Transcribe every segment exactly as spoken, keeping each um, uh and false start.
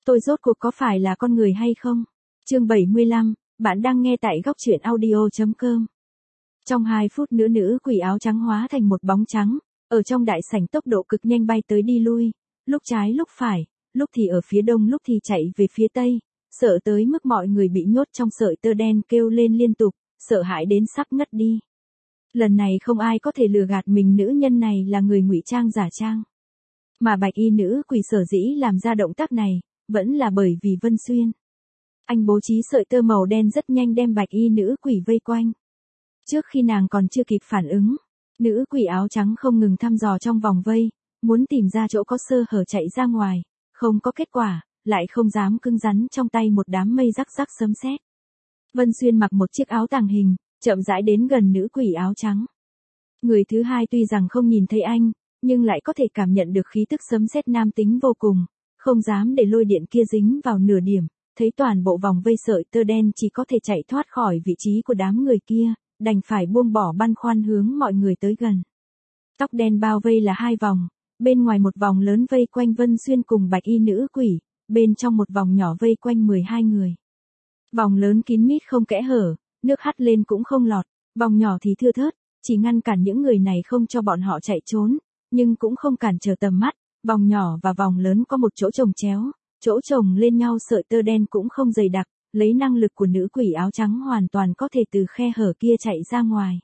tôi rốt cuộc có phải là con người hay không? Chương bảy mươi lăm, bạn đang nghe tại góc truyện audio chấm com. Trong hai phút nữa nữ quỷ áo trắng hóa thành một bóng trắng, ở trong đại sảnh tốc độ cực nhanh bay tới đi lui, lúc trái lúc phải, lúc thì ở phía đông lúc thì chạy về phía tây, sợ tới mức mọi người bị nhốt trong sợi tơ đen kêu lên liên tục, sợ hãi đến sắp ngất đi. Lần này không ai có thể lừa gạt mình, nữ nhân này là người ngụy trang giả trang. Mà bạch y nữ quỷ sở dĩ làm ra động tác này, vẫn là bởi vì Vân Xuyên. Anh bố trí sợi tơ màu đen rất nhanh đem bạch y nữ quỷ vây quanh. Trước khi nàng còn chưa kịp phản ứng, nữ quỷ áo trắng không ngừng thăm dò trong vòng vây, muốn tìm ra chỗ có sơ hở chạy ra ngoài, không có kết quả, lại không dám cứng rắn trong tay một đám mây rắc rắc sấm sét. Vân Xuyên mặc một chiếc áo tàng hình, chậm rãi đến gần nữ quỷ áo trắng. Người thứ hai tuy rằng không nhìn thấy anh, nhưng lại có thể cảm nhận được khí tức sấm sét nam tính vô cùng, không dám để lôi điện kia dính vào nửa điểm, thấy toàn bộ vòng vây sợi tơ đen chỉ có thể chạy thoát khỏi vị trí của đám người kia, đành phải buông bỏ băn khoăn hướng mọi người tới gần. Tóc đen bao vây là hai vòng, bên ngoài một vòng lớn vây quanh Vân Xuyên cùng bạch y nữ quỷ, bên trong một vòng nhỏ vây quanh mười hai người. Vòng lớn kín mít không kẽ hở, nước hắt lên cũng không lọt, vòng nhỏ thì thưa thớt, chỉ ngăn cản những người này không cho bọn họ chạy trốn, nhưng cũng không cản trở tầm mắt. Vòng nhỏ và vòng lớn có một chỗ chồng chéo, chỗ chồng lên nhau sợi tơ đen cũng không dày đặc, lấy năng lực của nữ quỷ áo trắng hoàn toàn có thể từ khe hở kia chạy ra ngoài.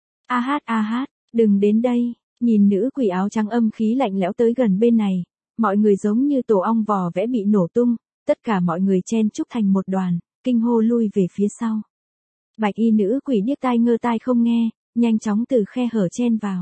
A hát a hát, đừng đến đây, nhìn nữ quỷ áo trắng âm khí lạnh lẽo tới gần bên này, mọi người giống như tổ ong vò vẽ bị nổ tung, tất cả mọi người chen chúc thành một đoàn, kinh hô lui về phía sau. Bạch y nữ quỷ điếc tai ngơ tai không nghe, nhanh chóng từ khe hở chen vào.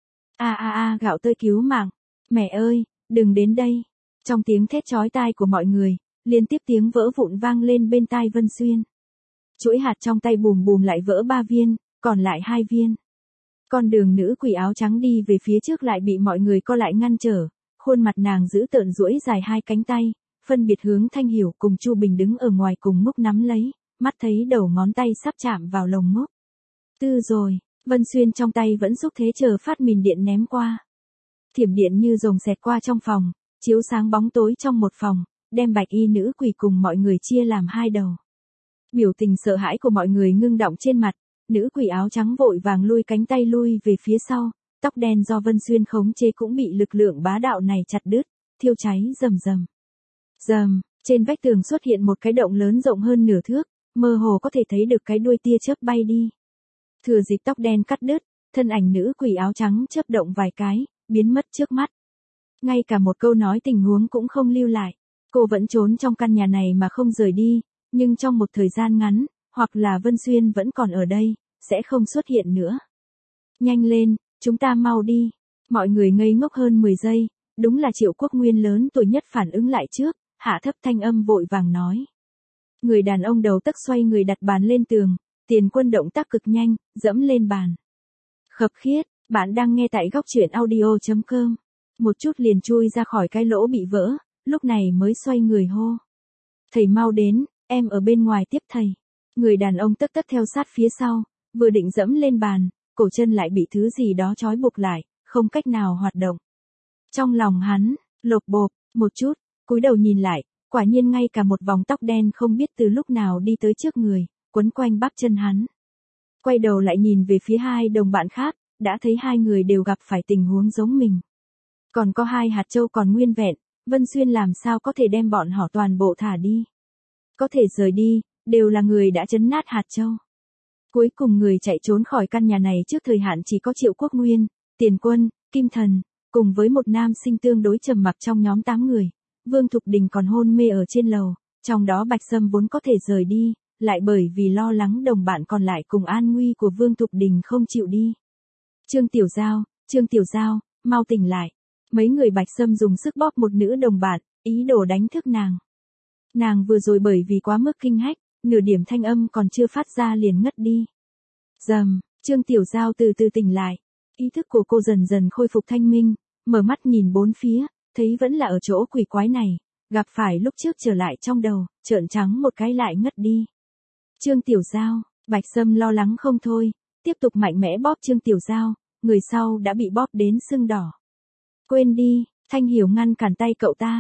A a a gạo tươi cứu mạng, mẹ ơi, đừng đến đây. Trong tiếng thét chói tai của mọi người, liên tiếp tiếng vỡ vụn vang lên bên tai Vân Xuyên. Chuỗi hạt trong tay bùm bùm lại vỡ ba viên, còn lại hai viên. Con đường nữ quỷ áo trắng đi về phía trước lại bị mọi người co lại ngăn trở, khuôn mặt nàng giữ tợn duỗi dài hai cánh tay, phân biệt hướng Thanh Hiểu cùng Chu Bình đứng ở ngoài cùng mốc nắm lấy, mắt thấy đầu ngón tay sắp chạm vào lồng mốc. Tư rồi, Vân Xuyên trong tay vẫn xúc thế chờ phát mìn điện ném qua. Thiểm điện như rồng xẹt qua trong phòng, chiếu sáng bóng tối trong một phòng, đem bạch y nữ quỷ cùng mọi người chia làm hai đầu. Biểu tình sợ hãi của mọi người ngưng đọng trên mặt, nữ quỷ áo trắng vội vàng lui cánh tay lui về phía sau, tóc đen do Vân Xuyên khống chế cũng bị lực lượng bá đạo này chặt đứt, thiêu cháy rầm rầm. Rầm, trên vách tường xuất hiện một cái động lớn rộng hơn nửa thước, mơ hồ có thể thấy được cái đuôi tia chớp bay đi. Thừa dịp tóc đen cắt đứt, thân ảnh nữ quỷ áo trắng chớp động vài cái, biến mất trước mắt. Ngay cả một câu nói tình huống cũng không lưu lại. Cô vẫn trốn trong căn nhà này mà không rời đi, nhưng trong một thời gian ngắn, hoặc là Vân Xuyên vẫn còn ở đây, sẽ không xuất hiện nữa. Nhanh lên, chúng ta mau đi. Mọi người ngây ngốc hơn mười giây, đúng là Triệu Quốc Nguyên lớn tuổi nhất phản ứng lại trước, hạ thấp thanh âm vội vàng nói. Người đàn ông đầu tấc xoay người đặt bàn lên tường, Tiền Quân động tác cực nhanh, dẫm lên bàn. Khập khiết, bạn đang nghe tại góc truyện audio chấm com. Một chút liền chui ra khỏi cái lỗ bị vỡ, lúc này mới xoay người hô. Thầy mau đến, em ở bên ngoài tiếp thầy. Người đàn ông tất tất theo sát phía sau, vừa định dẫm lên bàn, cổ chân lại bị thứ gì đó trói buộc lại, không cách nào hoạt động. Trong lòng hắn, lột bộp, một chút, cúi đầu nhìn lại, quả nhiên ngay cả một vòng tóc đen không biết từ lúc nào đi tới trước người, quấn quanh bắp chân hắn. Quay đầu lại nhìn về phía hai đồng bạn khác, đã thấy hai người đều gặp phải tình huống giống mình. Còn có hai hạt châu còn nguyên vẹn, Vân Xuyên làm sao có thể đem bọn họ toàn bộ thả đi. Có thể rời đi, đều là người đã trấn nát hạt châu. Cuối cùng người chạy trốn khỏi căn nhà này trước thời hạn chỉ có Triệu Quốc Nguyên, Tiền Quân, Kim Thần, cùng với một nam sinh tương đối trầm mặc trong nhóm tám người. Vương Thục Đình còn hôn mê ở trên lầu, trong đó Bạch Sâm vốn có thể rời đi, lại bởi vì lo lắng đồng bạn còn lại cùng an nguy của Vương Thục Đình không chịu đi. Trương Tiểu Giao, Trương Tiểu Giao, mau tỉnh lại. Mấy người Bạch Sâm dùng sức bóp một nữ đồng bạn, ý đồ đánh thức nàng. Nàng vừa rồi bởi vì quá mức kinh hách, nửa điểm thanh âm còn chưa phát ra liền ngất đi. Rầm, Trương Tiểu Giao từ từ tỉnh lại. Ý thức của cô dần dần khôi phục thanh minh, mở mắt nhìn bốn phía, thấy vẫn là ở chỗ quỷ quái này, gặp phải lúc trước trở lại trong đầu, trợn trắng một cái lại ngất đi. Trương Tiểu Giao, Bạch Sâm lo lắng không thôi, tiếp tục mạnh mẽ bóp Trương Tiểu Giao, người sau đã bị bóp đến sưng đỏ. Quên đi, Thanh Hiểu ngăn cản tay cậu ta.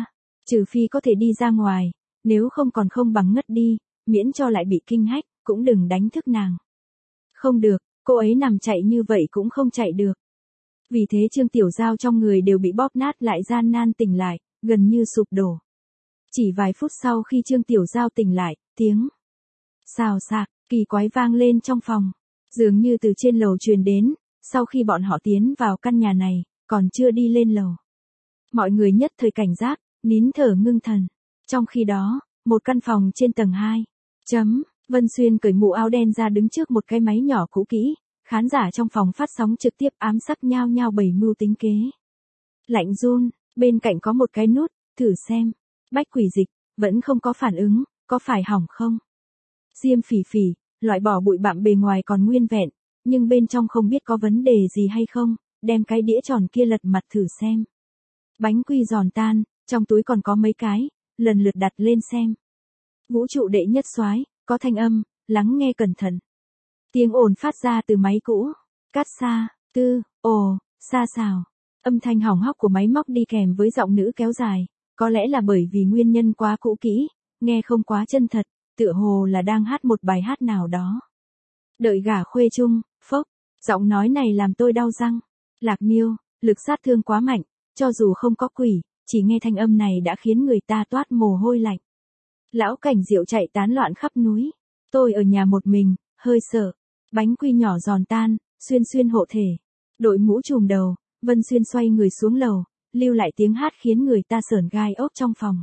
Trừ phi có thể đi ra ngoài, nếu không còn không bằng ngất đi, miễn cho lại bị kinh hách, cũng đừng đánh thức nàng. Không được, cô ấy nằm chạy như vậy cũng không chạy được. Vì thế Trương Tiểu Giao trong người đều bị bóp nát lại gian nan tỉnh lại, gần như sụp đổ. Chỉ vài phút sau khi Trương Tiểu Giao tỉnh lại, tiếng xào xạc, kỳ quái vang lên trong phòng. Dường như từ trên lầu truyền đến, sau khi bọn họ tiến vào căn nhà này, còn chưa đi lên lầu. Mọi người nhất thời cảnh giác, nín thở ngưng thần. Trong khi đó, một căn phòng trên tầng hai. Chấm, Vân Xuyên cởi mũ áo đen ra đứng trước một cái máy nhỏ cũ kỹ, khán giả trong phòng phát sóng trực tiếp ám sắc nhao nhao bày mưu tính kế. Lạnh run, bên cạnh có một cái nút, thử xem. Bách Quỷ Dịch, vẫn không có phản ứng, có phải hỏng không? Diêm Phỉ Phỉ, loại bỏ bụi bặm bề ngoài còn nguyên vẹn, nhưng bên trong không biết có vấn đề gì hay không, đem cái đĩa tròn kia lật mặt thử xem. Bánh quy giòn tan, trong túi còn có mấy cái, lần lượt đặt lên xem. Vũ trụ đệ nhất soái, có thanh âm, lắng nghe cẩn thận. Tiếng ồn phát ra từ máy cũ. Cát xa, tư, ồ, xa xào. Âm thanh hỏng hóc của máy móc đi kèm với giọng nữ kéo dài. Có lẽ là bởi vì nguyên nhân quá cũ kỹ, nghe không quá chân thật, tựa hồ là đang hát một bài hát nào đó. Đợi gả khuê chung, phốc, giọng nói này làm tôi đau răng. Lạc Miêu, lực sát thương quá mạnh, cho dù không có quỷ, chỉ nghe thanh âm này đã khiến người ta toát mồ hôi lạnh. Lão Cảnh Diệu chạy tán loạn khắp núi. Tôi ở nhà một mình, hơi sợ. Bánh quy nhỏ giòn tan, Xuyên Xuyên hộ thể. Đội mũ trùm đầu, Vân Xuyên xoay người xuống lầu, lưu lại tiếng hát khiến người ta sởn gai ốc trong phòng.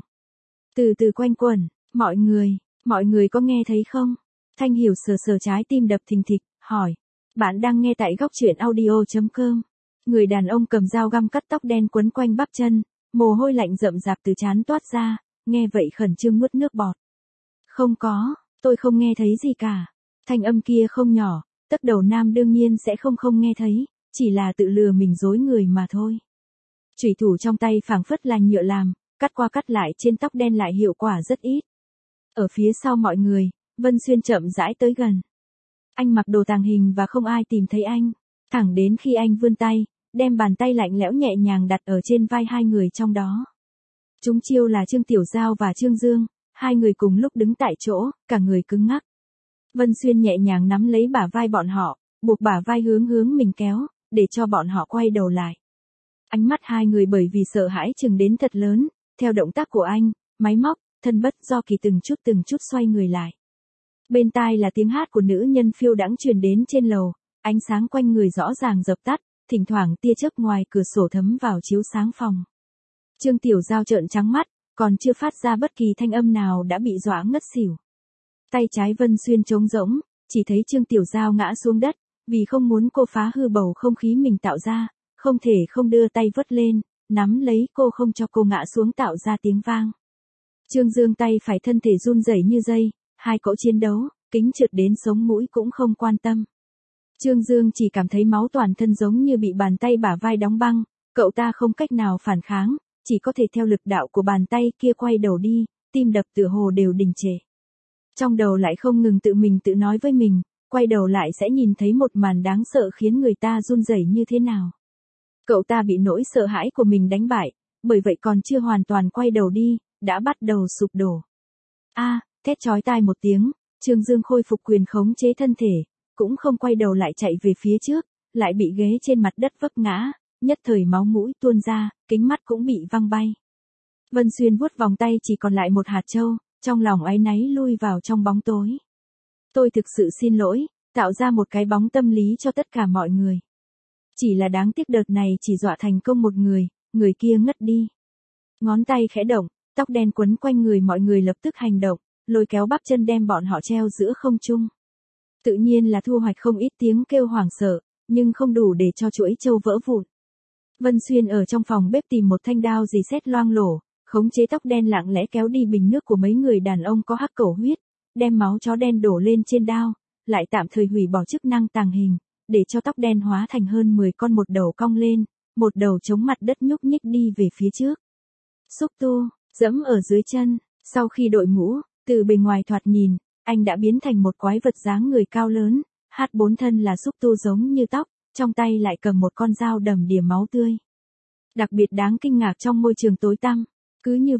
Từ từ quanh quẩn, mọi người, mọi người có nghe thấy không? Thanh Hiểu sờ sờ trái tim đập thình thịch, hỏi. Bạn đang nghe tại góc truyện audio chấm com. Người đàn ông cầm dao găm cắt tóc đen quấn quanh bắp chân, mồ hôi lạnh rậm rạp từ trán toát ra, nghe vậy khẩn trương nuốt nước bọt. Không có, tôi không nghe thấy gì cả. Thanh âm kia không nhỏ, tấc đầu nam đương nhiên sẽ không không nghe thấy, chỉ là tự lừa mình dối người mà thôi. Chủy thủ trong tay phảng phất là nhựa làm, cắt qua cắt lại trên tóc đen lại hiệu quả rất ít. Ở phía sau mọi người, Vân Xuyên chậm rãi tới gần. Anh mặc đồ tàng hình và không ai tìm thấy anh, thẳng đến khi anh vươn tay, đem bàn tay lạnh lẽo nhẹ nhàng đặt ở trên vai hai người trong đó. Chúng chiêu là Trương Tiểu Giao và Trương Dương, hai người cùng lúc đứng tại chỗ, cả người cứng ngắc. Vân Xuyên nhẹ nhàng nắm lấy bả vai bọn họ, buộc bả vai hướng hướng mình kéo, để cho bọn họ quay đầu lại. Ánh mắt hai người bởi vì sợ hãi chừng đến thật lớn, theo động tác của anh, máy móc, thân bất do kỳ từng chút từng chút xoay người lại. Bên tai là tiếng hát của nữ nhân phiêu đãng truyền đến trên lầu, ánh sáng quanh người rõ ràng dập tắt, thỉnh thoảng tia chớp ngoài cửa sổ thấm vào chiếu sáng phòng. Trương Tiểu Giao trợn trắng mắt, còn chưa phát ra bất kỳ thanh âm nào đã bị dọa ngất xỉu. Tay trái Vân Xuyên trống rỗng, chỉ thấy Trương Tiểu Giao ngã xuống đất, vì không muốn cô phá hư bầu không khí mình tạo ra, không thể không đưa tay vớt lên, nắm lấy cô không cho cô ngã xuống tạo ra tiếng vang. Trương Dương tay phải thân thể run rẩy như dây, hai cỗ chiến đấu, kính trượt đến sống mũi cũng không quan tâm. Trương Dương chỉ cảm thấy máu toàn thân giống như bị bàn tay bả vai đóng băng, cậu ta không cách nào phản kháng, chỉ có thể theo lực đạo của bàn tay kia quay đầu đi, tim đập tựa hồ đều đình trệ. Trong đầu lại không ngừng tự mình tự nói với mình, quay đầu lại sẽ nhìn thấy một màn đáng sợ khiến người ta run rẩy như thế nào. Cậu ta bị nỗi sợ hãi của mình đánh bại, bởi vậy còn chưa hoàn toàn quay đầu đi, đã bắt đầu sụp đổ. A, à, thét chói tai một tiếng, Trương Dương khôi phục quyền khống chế thân thể, cũng không quay đầu lại chạy về phía trước, lại bị ghế trên mặt đất vấp ngã, nhất thời máu mũi tuôn ra, kính mắt cũng bị văng bay. Vân Xuyên vuốt vòng tay chỉ còn lại một hạt châu, trong lòng áy náy lui vào trong bóng tối. Tôi thực sự xin lỗi, tạo ra một cái bóng tâm lý cho tất cả mọi người. Chỉ là đáng tiếc đợt này chỉ dọa thành công một người, người kia ngất đi. Ngón tay khẽ động, tóc đen quấn quanh người mọi người lập tức hành động, lôi kéo bắp chân đem bọn họ treo giữa không trung. Tự nhiên là thu hoạch không ít tiếng kêu hoảng sợ, nhưng không đủ để cho chuỗi châu vỡ vụn. Vân Xuyên ở trong phòng bếp tìm một thanh đao dì xét loang lổ, khống chế tóc đen lặng lẽ kéo đi bình nước của mấy người đàn ông có hắc cẩu huyết, đem máu chó đen đổ lên trên đao, lại tạm thời hủy bỏ chức năng tàng hình, để cho tóc đen hóa thành hơn mười con một đầu cong lên, một đầu chống mặt đất nhúc nhích đi về phía trước. Xúc tu, dẫm ở dưới chân, sau khi đội mũ, từ bề ngoài thoạt nhìn, anh đã biến thành một quái vật dáng người cao lớn, hát bốn thân là xúc tu giống như tóc, trong tay lại cầm một con dao đầm đìa máu tươi. Đặc biệt đáng kinh ngạc trong môi trường tối tăm, cứ như vậy,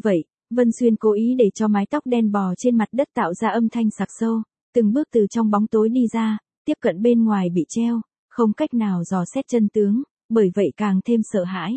Vân Xuyên cố ý để cho mái tóc đen bò trên mặt đất tạo ra âm thanh sặc sâu, từng bước từ trong bóng tối đi ra, tiếp cận bên ngoài bị treo, không cách nào dò xét chân tướng, bởi vậy càng thêm sợ hãi.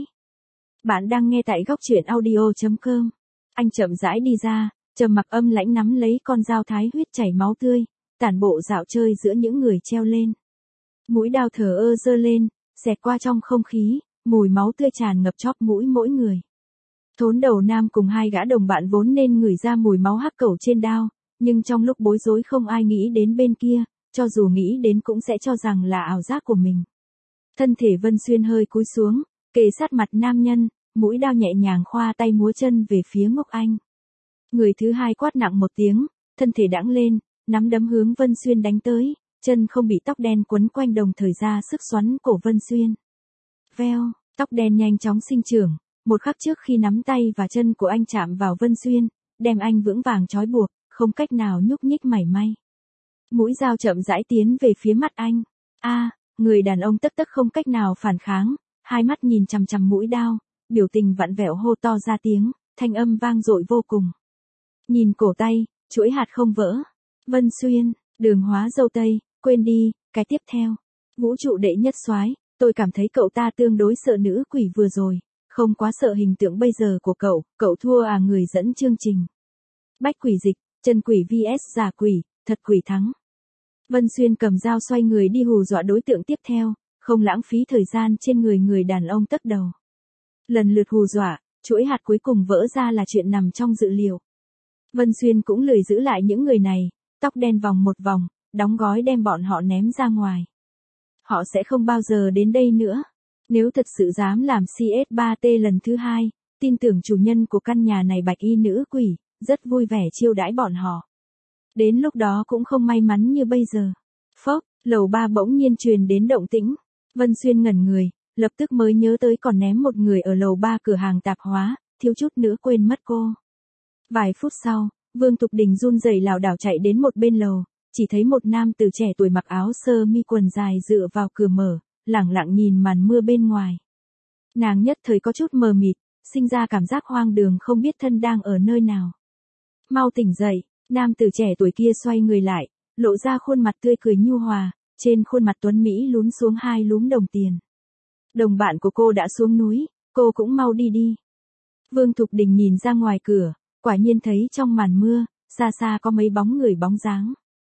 Bạn đang nghe tại góc truyện audio chấm com. Anh chậm rãi đi ra, trầm mặc âm lãnh nắm lấy con dao thái huyết chảy máu tươi, tản bộ dạo chơi giữa những người treo lên. Mũi đao thờ ơ giơ lên, xẹt qua trong không khí, mùi máu tươi tràn ngập chóp mũi mỗi người. Thốn đầu nam cùng hai gã đồng bạn vốn nên ngửi ra mùi máu hắc cẩu trên đao, nhưng trong lúc bối rối không ai nghĩ đến bên kia, cho dù nghĩ đến cũng sẽ cho rằng là ảo giác của mình. Thân thể Vân Xuyên hơi cúi xuống, kề sát mặt nam nhân, mũi đao nhẹ nhàng khoa tay múa chân về phía Ngốc Anh. Người thứ hai quát nặng một tiếng, thân thể đãng lên, nắm đấm hướng Vân Xuyên đánh tới, chân không bị tóc đen quấn quanh đồng thời ra sức xoắn cổ Vân Xuyên. Veo, tóc đen nhanh chóng sinh trưởng, một khắc trước khi nắm tay và chân của anh chạm vào Vân Xuyên, đem anh vững vàng trói buộc, không cách nào nhúc nhích mảy may. Mũi dao chậm rãi tiến về phía mắt anh. A, à, người đàn ông tất tất không cách nào phản kháng, hai mắt nhìn chằm chằm mũi đao, biểu tình vặn vẹo hô to ra tiếng, thanh âm vang dội vô cùng. Nhìn cổ tay, chuỗi hạt không vỡ. Vân Xuyên, Đường Hóa dâu tây, quên đi, cái tiếp theo. Vũ trụ đệ nhất soái, tôi cảm thấy cậu ta tương đối sợ nữ quỷ vừa rồi, không quá sợ hình tượng bây giờ của cậu, cậu thua à người dẫn chương trình. Bách quỷ dịch, chân quỷ vs giả quỷ, thật quỷ thắng. Vân Xuyên cầm dao xoay người đi hù dọa đối tượng tiếp theo, không lãng phí thời gian trên người người đàn ông tấc đầu. Lần lượt hù dọa, chuỗi hạt cuối cùng vỡ ra là chuyện nằm trong dự liệu. Vân Xuyên cũng lười giữ lại những người này, tóc đen vòng một vòng, đóng gói đem bọn họ ném ra ngoài. Họ sẽ không bao giờ đến đây nữa. Nếu thật sự dám làm xê ét ba tê lần thứ hai, tin tưởng chủ nhân của căn nhà này bạch y nữ quỷ, rất vui vẻ chiêu đãi bọn họ. Đến lúc đó cũng không may mắn như bây giờ. Phốc, lầu ba bỗng nhiên truyền đến động tĩnh. Vân Xuyên ngẩn người, lập tức mới nhớ tới còn ném một người ở lầu ba cửa hàng tạp hóa, thiếu chút nữa quên mất cô. Vài phút sau, Vương Tục Đình run rẩy lảo đảo chạy đến một bên lầu, chỉ thấy một nam tử trẻ tuổi mặc áo sơ mi quần dài dựa vào cửa mở, lẳng lặng nhìn màn mưa bên ngoài. Nàng nhất thời có chút mờ mịt, sinh ra cảm giác hoang đường không biết thân đang ở nơi nào. Mau tỉnh dậy, nam tử trẻ tuổi kia xoay người lại, lộ ra khuôn mặt tươi cười nhu hòa, trên khuôn mặt tuấn Mỹ lún xuống hai lúm đồng tiền. Đồng bạn của cô đã xuống núi, cô cũng mau đi đi. Vương Thục Đình nhìn ra ngoài cửa, quả nhiên thấy trong màn mưa, xa xa có mấy bóng người bóng dáng.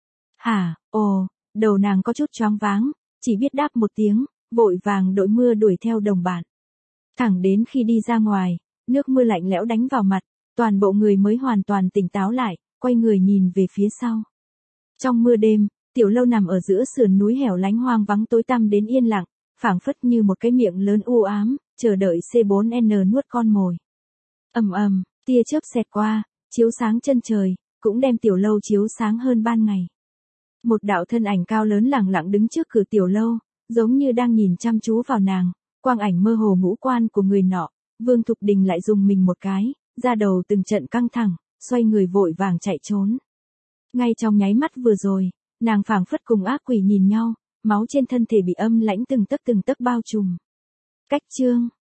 Hả, ồ, đầu nàng có chút choáng váng, chỉ biết đáp một tiếng, vội vàng đội mưa đuổi theo đồng bạn. Thẳng đến khi đi ra ngoài, nước mưa lạnh lẽo đánh vào mặt, toàn bộ người mới hoàn toàn tỉnh táo lại, quay người nhìn về phía sau. Trong mưa đêm, tiểu lâu nằm ở giữa sườn núi hẻo lánh hoang vắng tối tăm đến yên lặng, phảng phất như một cái miệng lớn u ám, chờ đợi C bốn N nuốt con mồi. Ầm ầm, tia chớp xẹt qua, chiếu sáng chân trời, cũng đem tiểu lâu chiếu sáng hơn ban ngày. Một đạo thân ảnh cao lớn lẳng lặng đứng trước cửa tiểu lâu, giống như đang nhìn chăm chú vào nàng, quang ảnh mơ hồ ngũ quan của người nọ. Vương Thục Đình lại dùng mình một cái, da đầu từng trận căng thẳng, xoay người vội vàng chạy trốn. Ngay trong nháy mắt vừa rồi, nàng phảng phất cùng ác quỷ nhìn nhau, máu trên thân thể bị âm lãnh từng tấc từng tấc bao trùm. Cách chương